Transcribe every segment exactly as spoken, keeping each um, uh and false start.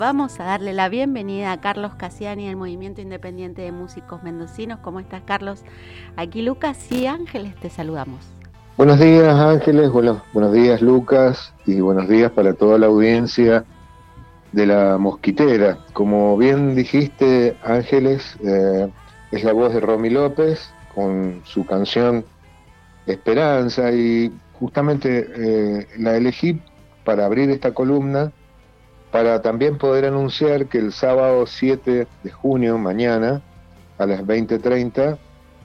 Vamos a darle la bienvenida a Carlos Cassiani del Movimiento Independiente de Músicos Mendocinos. ¿Cómo estás, Carlos? Aquí Lucas y Ángeles te saludamos. Buenos días, Ángeles, buenos, buenos días, Lucas, y buenos días para toda la audiencia de La Mosquitera. Como bien dijiste, Ángeles, eh, es la voz de Romy López con su canción Esperanza, y justamente eh, la elegí para abrir esta columna, para también poder anunciar que el sábado siete de junio, mañana, a las veinte treinta,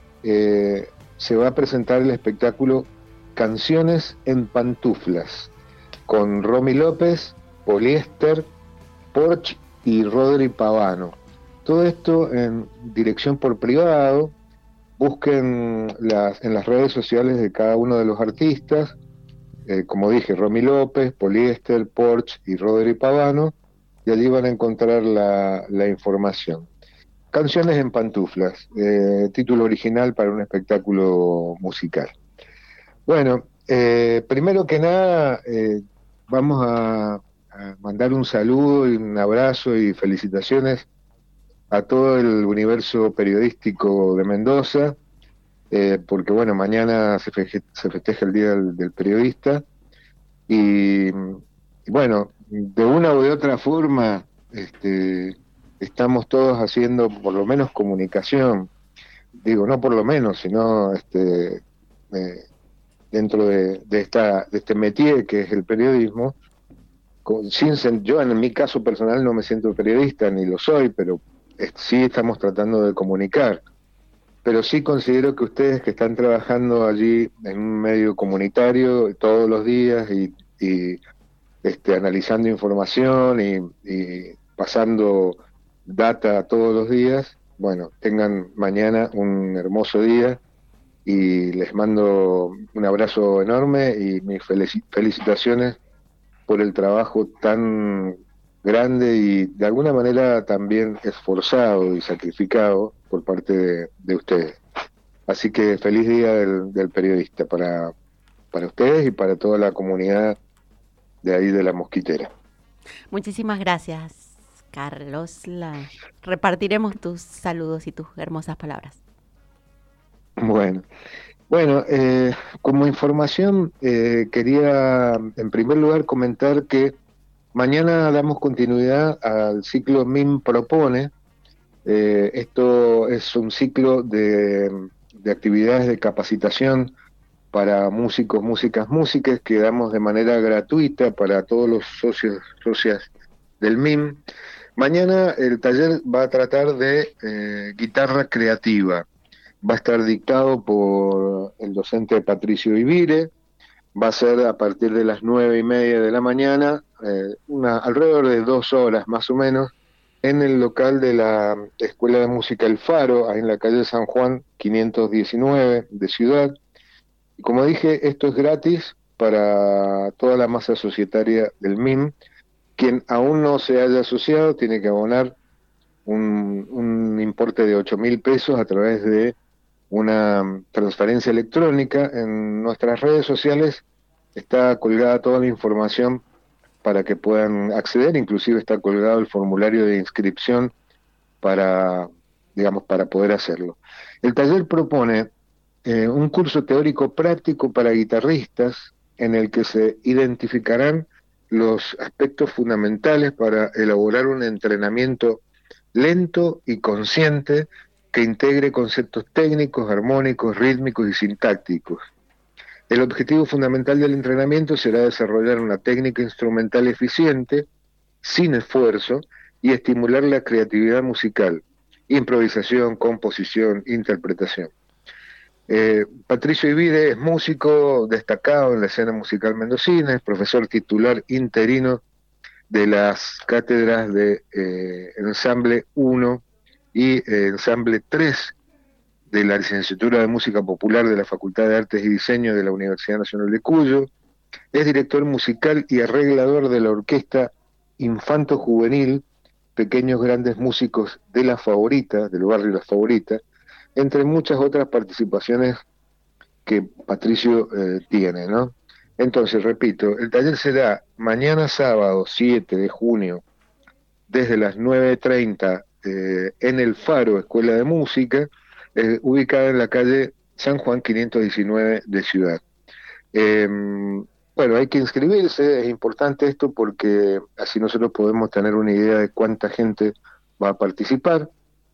eh, se va a presentar el espectáculo Canciones en Pantuflas, con Romy López, Poliéster, Porch y Rodri Pavano. Todo esto en dirección por privado. Busquen las, en las redes sociales de cada uno de los artistas, eh, como dije, Romy López, Poliéster, Porch y Rodri Pavano, y allí van a encontrar la, la información. Canciones en Pantuflas, eh, título original para un espectáculo musical. Bueno, eh, primero que nada, eh, vamos a, a mandar un saludo y un abrazo y felicitaciones a todo el universo periodístico de Mendoza, eh, porque bueno, mañana se, feje, se festeja el Día del, del Periodista, y, y bueno, de una u de otra forma, este, estamos todos haciendo por lo menos comunicación, digo, no por lo menos, sino este, eh, dentro de, de, esta, de este métier que es el periodismo. Con, sin, yo en mi caso personal no me siento periodista, ni lo soy, pero es, sí estamos tratando de comunicar. Pero sí considero que ustedes que están trabajando allí en un medio comunitario todos los días y, y este, analizando información y, y pasando data todos los días, bueno, tengan mañana un hermoso día, y les mando un abrazo enorme y mis felicitaciones por el trabajo tan grande y de alguna manera también esforzado y sacrificado por parte de, de ustedes. Así que feliz día del, del periodista para, para ustedes y para toda la comunidad de ahí de La Mosquitera. Muchísimas gracias, Carlos. La... Repartiremos tus saludos y tus hermosas palabras. Bueno, bueno eh, como información eh, quería en primer lugar comentar que mañana damos continuidad al ciclo M I M Propone. Eh, esto es un ciclo de, de actividades de capacitación para músicos, músicas, músicas que damos de manera gratuita para todos los socios, socias del M I M. Mañana el taller va a tratar de eh, guitarra creativa. Va a estar dictado por el docente Patricio Ibire. Va a ser a partir de las nueve y media de la mañana, eh, una, alrededor de dos horas más o menos, en el local de la Escuela de Música El Faro, ahí en la calle San Juan quinientos diecinueve de Ciudad. Y como dije, esto es gratis para toda la masa societaria del M I M. Quien aún no se haya asociado tiene que abonar un, un importe de ocho mil pesos a través de una transferencia electrónica. En nuestras redes sociales está colgada toda la información para que puedan acceder, inclusive está colgado el formulario de inscripción para, digamos, para poder hacerlo. El taller propone eh, un curso teórico práctico para guitarristas en el que se identificarán los aspectos fundamentales para elaborar un entrenamiento lento y consciente que integre conceptos técnicos, armónicos, rítmicos y sintácticos. El objetivo fundamental del entrenamiento será desarrollar una técnica instrumental eficiente, sin esfuerzo, y estimular la creatividad musical, improvisación, composición, interpretación. Eh, Patricio Ibire es músico destacado en la escena musical mendocina, es profesor titular interino de las cátedras de eh, Ensamble uno y eh, Ensamble tres de la Licenciatura de Música Popular de la Facultad de Artes y Diseño de la Universidad Nacional de Cuyo. Es director musical y arreglador de la orquesta Infanto Juvenil, Pequeños Grandes Músicos de La Favorita, del barrio La Favorita, entre muchas otras participaciones que Patricio eh, tiene, ¿no? Entonces, repito, el taller será mañana sábado siete de junio desde las nueve treinta eh, en el Faro, Escuela de Música, eh, ubicada en la calle San Juan quinientos diecinueve de Ciudad. Eh, bueno, hay que inscribirse, es importante esto porque así nosotros podemos tener una idea de cuánta gente va a participar.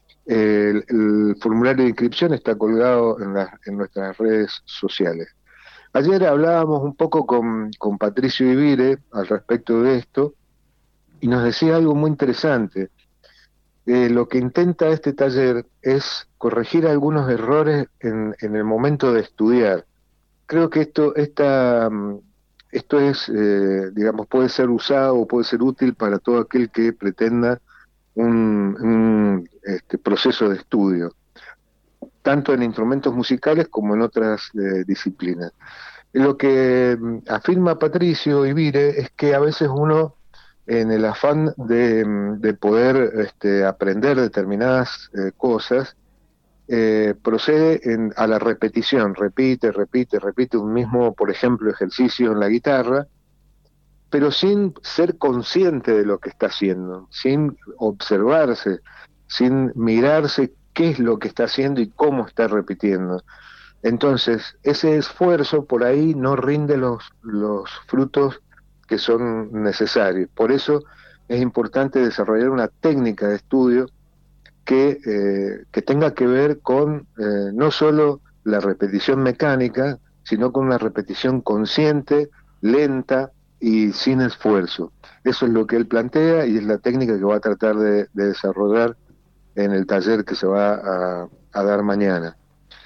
El, el formulario de inscripción está colgado en, la, en nuestras redes sociales. Ayer hablábamos un poco con, con Patricio Ibire al respecto de esto y nos decía algo muy interesante. Eh, lo que intenta este taller es corregir algunos errores en, en el momento de estudiar. Creo que esto, esta, mm, esto es, eh, digamos, puede ser usado o puede ser útil para todo aquel que pretenda un, un este, proceso de estudio, tanto en instrumentos musicales como en otras eh, disciplinas. Lo que mm, afirma Patricio Ibire es que a veces uno, en el afán de, mm, de poder este, aprender determinadas eh, cosas, eh, procede en, a la repetición, repite, repite, repite un mismo, por ejemplo, ejercicio en la guitarra, pero sin ser consciente de lo que está haciendo, sin observarse, sin mirarse qué es lo que está haciendo y cómo está repitiendo. Entonces, ese esfuerzo por ahí no rinde los, los frutos que son necesarios. Por eso es importante desarrollar una técnica de estudio que, eh, que tenga que ver con eh, no solo la repetición mecánica, sino con una repetición consciente, lenta y sin esfuerzo. Eso es lo que él plantea y es la técnica que va a tratar de, de desarrollar en el taller que se va a, a dar mañana.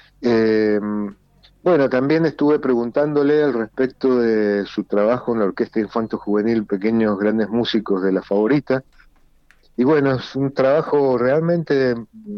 Eh, bueno, también estuve preguntándole al respecto de su trabajo en la Orquesta Infanto Juvenil Pequeños Grandes Músicos de La Favorita. Y bueno, es un trabajo realmente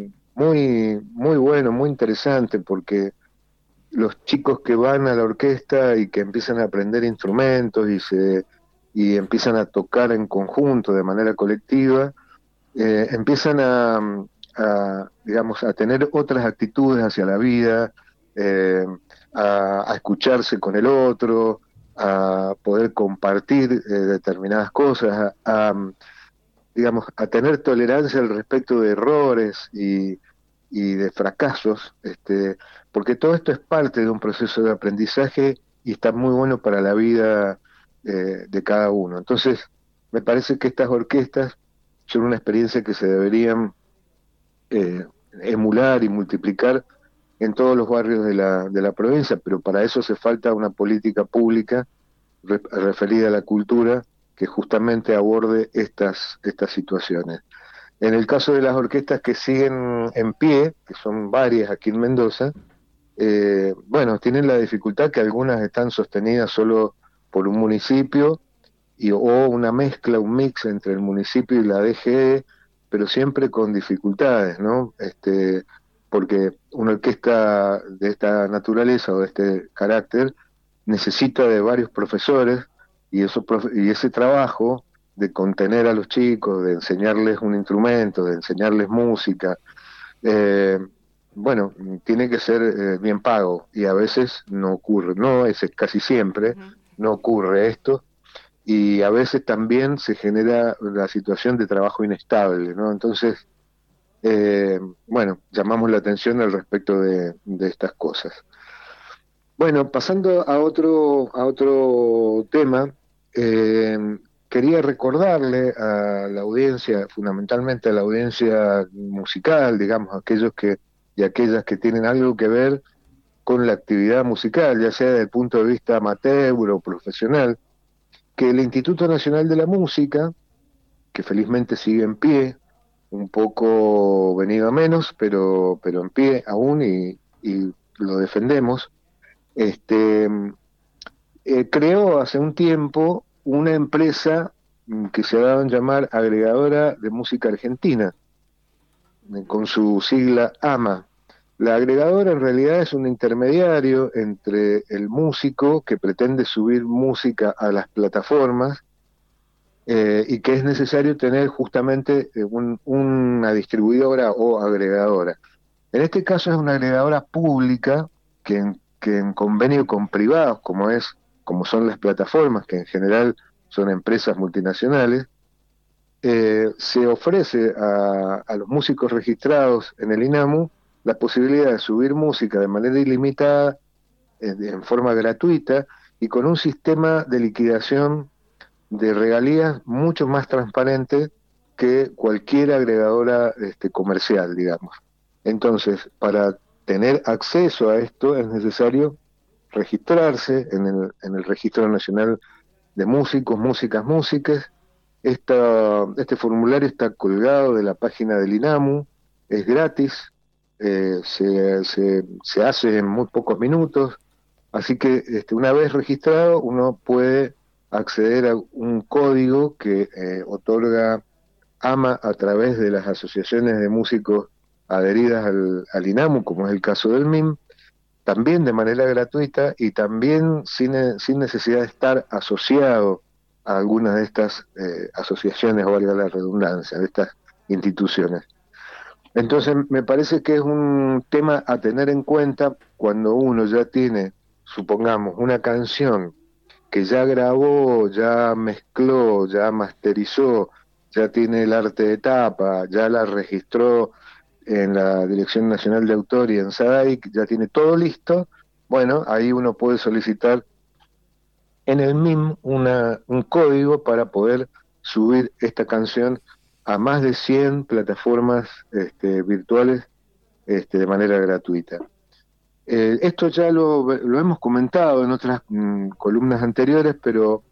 muy, muy bueno, muy interesante, porque los chicos que van a la orquesta y que empiezan a aprender instrumentos y se y empiezan a tocar en conjunto de manera colectiva, eh, empiezan a, a, digamos, a tener otras actitudes hacia la vida, eh, a, a escucharse con el otro, a poder compartir eh, determinadas cosas, a, a digamos, a tener tolerancia al respecto de errores y, y de fracasos, este, porque todo esto es parte de un proceso de aprendizaje y está muy bueno para la vida eh, de cada uno. Entonces, me parece que estas orquestas son una experiencia que se deberían eh, emular y multiplicar en todos los barrios de la, de la provincia, pero para eso hace falta una política pública re, referida a la cultura que justamente aborde estas, estas situaciones. En el caso de las orquestas que siguen en pie, que son varias aquí en Mendoza, eh, bueno, tienen la dificultad que algunas están sostenidas solo por un municipio y, o una mezcla, un mix entre el municipio y la D G E, pero siempre con dificultades, ¿no? Este, porque una orquesta de esta naturaleza o de este carácter necesita de varios profesores y, eso, y ese trabajo de contener a los chicos, de enseñarles un instrumento, de enseñarles música, eh, bueno, tiene que ser eh, bien pago y a veces no ocurre, no es casi siempre, no ocurre esto y a veces también se genera la situación de trabajo inestable, ¿no? Entonces, eh, bueno, llamamos la atención al respecto de, de estas cosas. Bueno, pasando a otro, a otro tema, eh, quería recordarle a la audiencia, fundamentalmente a la audiencia musical, digamos, aquellos que y aquellas que tienen algo que ver con la actividad musical, ya sea desde el punto de vista amateur o profesional, que el Instituto Nacional de la Música, que felizmente sigue en pie, un poco venido a menos, pero, pero en pie aún y, y lo defendemos, este, eh, creó hace un tiempo una empresa que se daba a llamar Agregadora de Música Argentina, con su sigla AMA. La agregadora en realidad es un intermediario entre el músico que pretende subir música a las plataformas eh, y que es necesario tener justamente un, una distribuidora o agregadora. En este caso es una agregadora pública que en, que en convenio con privados, como es, como son las plataformas, que en general son empresas multinacionales, eh, se ofrece a, a los músicos registrados en el INAMU la posibilidad de subir música de manera ilimitada, eh, en forma gratuita y con un sistema de liquidación de regalías mucho más transparente que cualquier agregadora este, comercial, digamos. Entonces, para tener acceso a esto es necesario registrarse en el, en el Registro Nacional de Músicos, Músicas, Músiques. Esta, este formulario está colgado de la página del INAMU, es gratis, eh, se, se, se hace en muy pocos minutos, así que este, una vez registrado uno puede acceder a un código que eh, otorga AMA a través de las asociaciones de músicos adheridas al, al INAMU, como es el caso del M I M, también de manera gratuita y también sin, sin necesidad de estar asociado a alguna de estas eh, asociaciones, o valga la redundancia, de estas instituciones. Entonces me parece que es un tema a tener en cuenta cuando uno ya tiene, supongamos, una canción que ya grabó, ya mezcló, ya masterizó, ya tiene el arte de tapa, ya la registró en la Dirección Nacional de Autor y en SADAIC, ya tiene todo listo. Bueno, ahí uno puede solicitar en el M I M una, un código para poder subir esta canción a más de cien plataformas este, virtuales este, de manera gratuita. Eh, esto ya lo, lo hemos comentado en otras mm, columnas anteriores, pero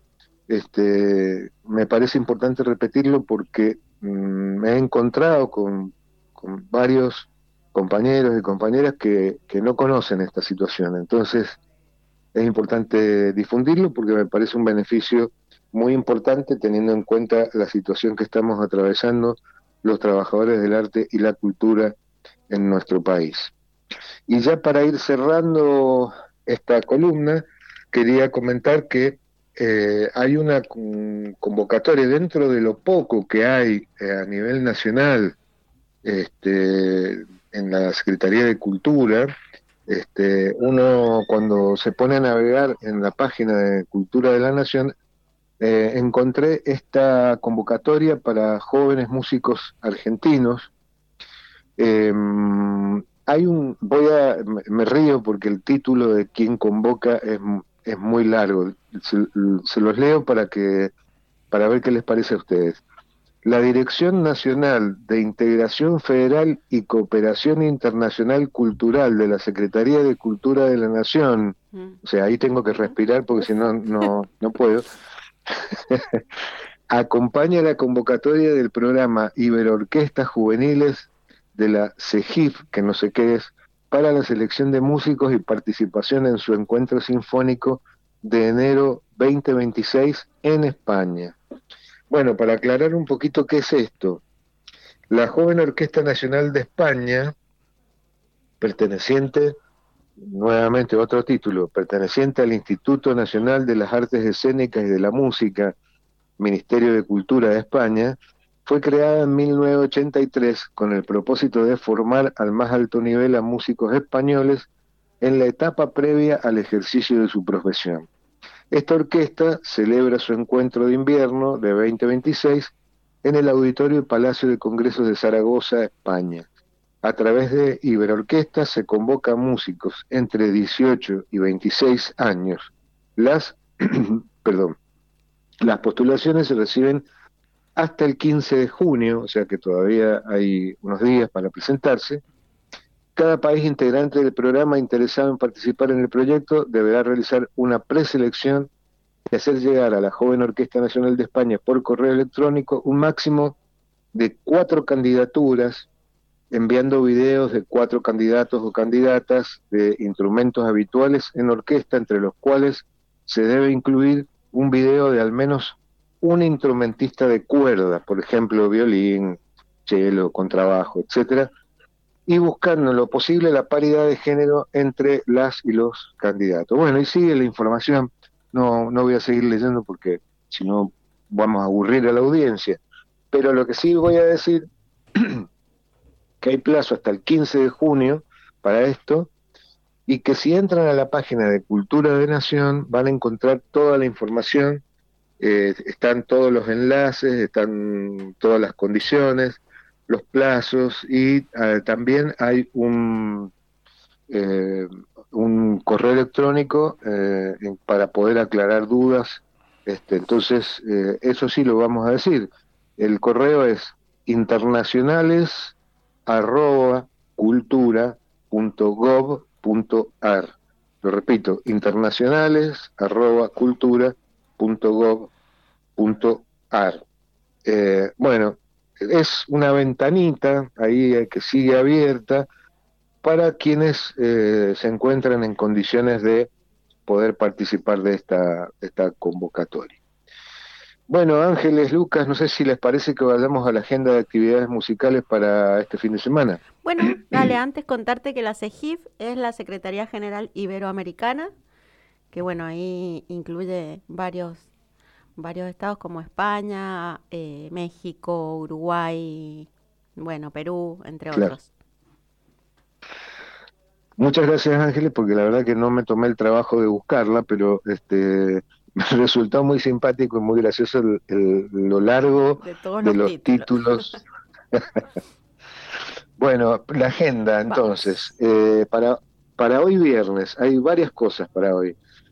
este, me parece importante repetirlo porque mm, me he encontrado con, con varios compañeros y compañeras que, que no conocen esta situación. Entonces, es importante difundirlo porque me parece un beneficio muy importante teniendo en cuenta la situación que estamos atravesando los trabajadores del arte y la cultura en nuestro país. Y ya para ir cerrando esta columna, quería comentar que eh, hay una convocatoria dentro de lo poco que hay eh, a nivel nacional este, en la Secretaría de Cultura. Este, uno cuando se pone a navegar en la página de Cultura de la Nación, eh, encontré esta convocatoria para jóvenes músicos argentinos. Eh, hay un, voy a, me río porque el título de quien convoca es, es muy largo. Se, se los leo para que, para ver qué les parece a ustedes. La Dirección Nacional de Integración Federal y Cooperación Internacional Cultural de la Secretaría de Cultura de la Nación, mm. o sea, ahí tengo que respirar porque si no, no, no puedo, acompaña la convocatoria del programa Iberorquestas Juveniles de la CEGIF, que no sé qué es, para la selección de músicos y participación en su encuentro sinfónico de enero veinte veintiséis en España. Bueno, para aclarar un poquito qué es esto, la Joven Orquesta Nacional de España, perteneciente, nuevamente otro título, perteneciente al Instituto Nacional de las Artes Escénicas y de la Música, Ministerio de Cultura de España, fue creada en mil novecientos ochenta y tres con el propósito de formar al más alto nivel a músicos españoles en la etapa previa al ejercicio de su profesión. Esta orquesta celebra su encuentro de invierno de veinte veintiséis en el Auditorio y Palacio de Congresos de Zaragoza, España. A través de Iberorquesta se convoca a músicos entre dieciocho y veintiséis años. Las, perdón, las postulaciones se reciben hasta el quince de junio, o sea que todavía hay unos días para presentarse. Cada país integrante del programa interesado en participar en el proyecto deberá realizar una preselección y hacer llegar a la Joven Orquesta Nacional de España por correo electrónico un máximo de cuatro candidaturas, enviando videos de cuatro candidatos o candidatas de instrumentos habituales en orquesta, entre los cuales se debe incluir un video de al menos un instrumentista de cuerda, por ejemplo, violín, cello, contrabajo, etcétera, y buscando en lo posible la paridad de género entre las y los candidatos. Bueno, y sigue la información, no, no voy a seguir leyendo porque si no vamos a aburrir a la audiencia, pero lo que sí voy a decir, que hay plazo hasta el quince de junio para esto, y que si entran a la página de Cultura de Nación van a encontrar toda la información eh, están todos los enlaces, están todas las condiciones, los plazos y eh, también hay un, eh, un correo electrónico eh, en- para poder aclarar dudas. Este, entonces, eh, eso sí lo vamos a decir. El correo es internacionales arroba cultura punto gov punto ar. Lo repito, internacionales arroba cultura punto gov punto ar. Eh, bueno, es una ventanita ahí eh, que sigue abierta para quienes eh, se encuentran en condiciones de poder participar de esta, de esta convocatoria. Bueno, Ángeles, Lucas, no sé si les parece que vayamos a la agenda de actividades musicales para este fin de semana. Bueno, dale, antes contarte que la CEGIF es la Secretaría General Iberoamericana, que bueno, ahí incluye varios, varios estados como España, eh, México, Uruguay, bueno, Perú, entre Claro. otros. Muchas gracias, Ángeles, porque la verdad que no me tomé el trabajo de buscarla, pero este me resultó muy simpático y muy gracioso el- el- lo largo De todos de los los títulos. títulos. Bueno, la agenda entonces, Vamos. eh, para, para hoy viernes, hay varias cosas para hoy.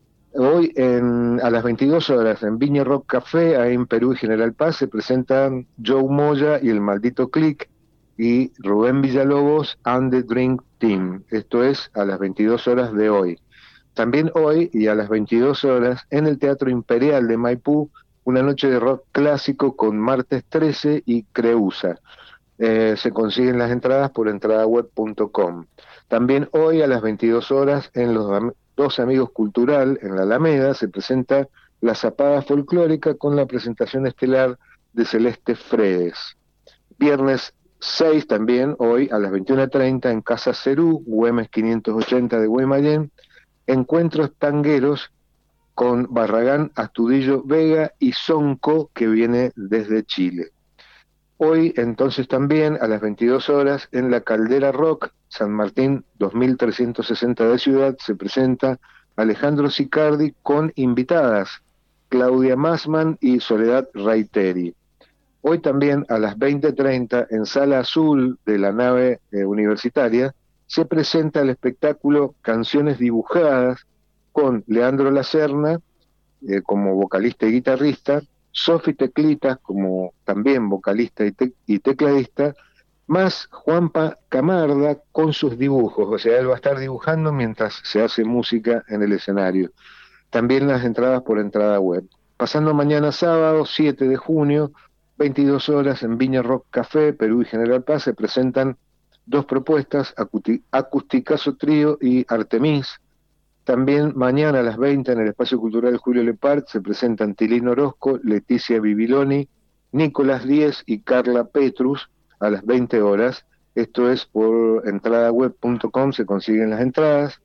Hoy en, a las veintidós horas en Viña Rock Café, ahí en Perú y General Paz, se presentan Joe Moya y el Maldito Click y Rubén Villalobos and the Drink Team. Esto es a las veintidós horas de hoy. También hoy y a las veintidós horas en el Teatro Imperial de Maipú, una noche de rock clásico con Martes trece y Creusa. Eh, se consiguen las entradas por entradaweb punto com. También hoy a las veintidós horas en Los Am- Dos Amigos Cultural, en la Alameda, se presenta La Zapada Folclórica con la presentación estelar de Celeste Fredes. Viernes seis también, hoy a las veintiuna treinta en Casa Cerú, Güemes quinientos ochenta de Guaymallén, encuentros tangueros con Barragán, Astudillo Vega y Sonco, que viene desde Chile. Hoy entonces también a las veintidós horas en la Caldera Rock, San Martín dos mil trescientos sesenta de Ciudad, se presenta Alejandro Sicardi con invitadas, Claudia Massman y Soledad Raiteri. Hoy también a las veinte treinta en Sala Azul de la nave eh, universitaria se presenta el espectáculo Canciones Dibujadas con Leandro Lacerna eh, como vocalista y guitarrista, Sofi Teclitas como también vocalista y, te y tecladista, más Juanpa Camarda con sus dibujos, o sea, él va a estar dibujando mientras se hace música en el escenario. También las entradas por entrada web. Pasando mañana sábado, siete de junio, veintidós horas en Viña Rock Café, Perú y General Paz, se presentan dos propuestas, Acusticazo Trío y Artemis. También mañana a las veinte en el Espacio Cultural Julio Lepard se presentan Tilín Orozco, Leticia Bibiloni, Nicolás Díez y Carla Petrus a las veinte horas. Esto es por entradaweb punto com, se consiguen las entradas.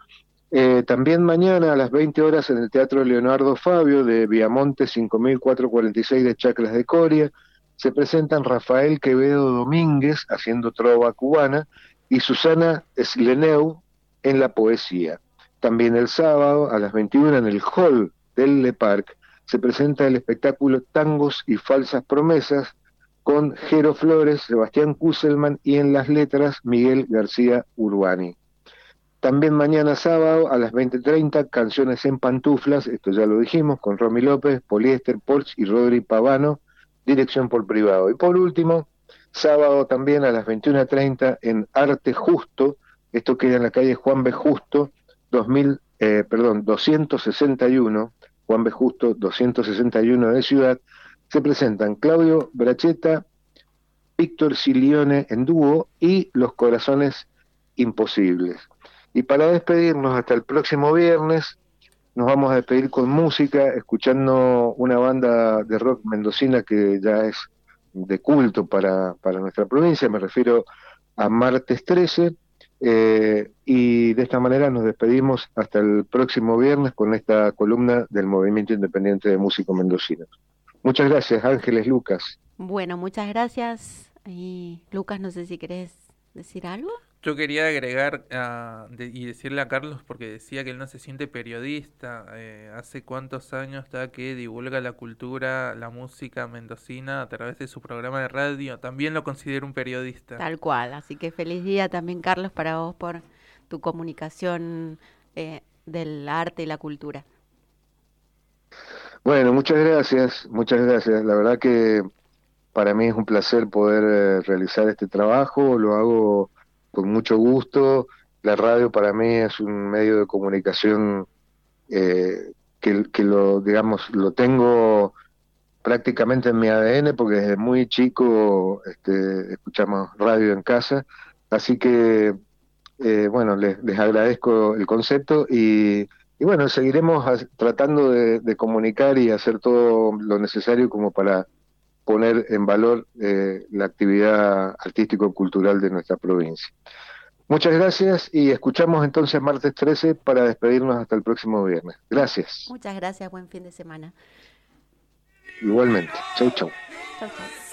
Eh, también mañana a las veinte horas en el Teatro Leonardo Fabio de Viamonte cinco mil cuatrocientos cuarenta y seis de Chacras de Coria se presentan Rafael Quevedo Domínguez haciendo trova cubana y Susana Sleneu en la poesía. También el sábado a las veintiuna en el hall del Le Parc se presenta el espectáculo Tangos y Falsas Promesas con Jero Flores, Sebastián Kusselman y en las letras Miguel García Urbani. También mañana sábado a las veinte treinta, Canciones en Pantuflas, esto ya lo dijimos, con Romy López, Poliéster, Porch y Rodri Pavano, dirección por privado. Y por último, sábado también a las veintiuna treinta en Arte Justo, esto queda en la calle Juan B. Justo, dos mil, eh, perdón, doscientos sesenta y uno, Juan B. Justo doscientos sesenta y uno de Ciudad, se presentan Claudio Bracheta, Víctor Silione en dúo y Los Corazones Imposibles. Y para despedirnos hasta el próximo viernes, nos vamos a despedir con música, escuchando una banda de rock mendocina que ya es de culto para, para nuestra provincia, me refiero a Martes trece, eh, y de esta manera nos despedimos hasta el próximo viernes con esta columna del Movimiento Independiente de Músicos Mendocinos. Muchas gracias, Ángeles, Lucas. Bueno, muchas gracias. Y Lucas, no sé si querés decir algo. Yo quería agregar ah, de- y decirle a Carlos, porque decía que él no se siente periodista. Eh, ¿hace cuántos años está que divulga la cultura, la música mendocina a través de su programa de radio? También lo considero un periodista. Tal cual, así que feliz día también, Carlos, para vos por tu comunicación eh, del arte y la cultura. Bueno, muchas gracias, muchas gracias. La verdad que para mí es un placer poder eh, realizar este trabajo, lo hago con mucho gusto. La radio para mí es un medio de comunicación eh, que, que lo, digamos, lo tengo prácticamente en mi A D N porque desde muy chico este, escuchamos radio en casa. Así que eh, bueno, les, les agradezco el concepto y, y bueno, seguiremos as- tratando de, de comunicar y hacer todo lo necesario como para poner en valor eh, la actividad artístico-cultural de nuestra provincia. Muchas gracias y escuchamos entonces martes trece para despedirnos hasta el próximo viernes. Gracias. Muchas gracias, buen fin de semana. Igualmente. Chau, chau. Chau, chau.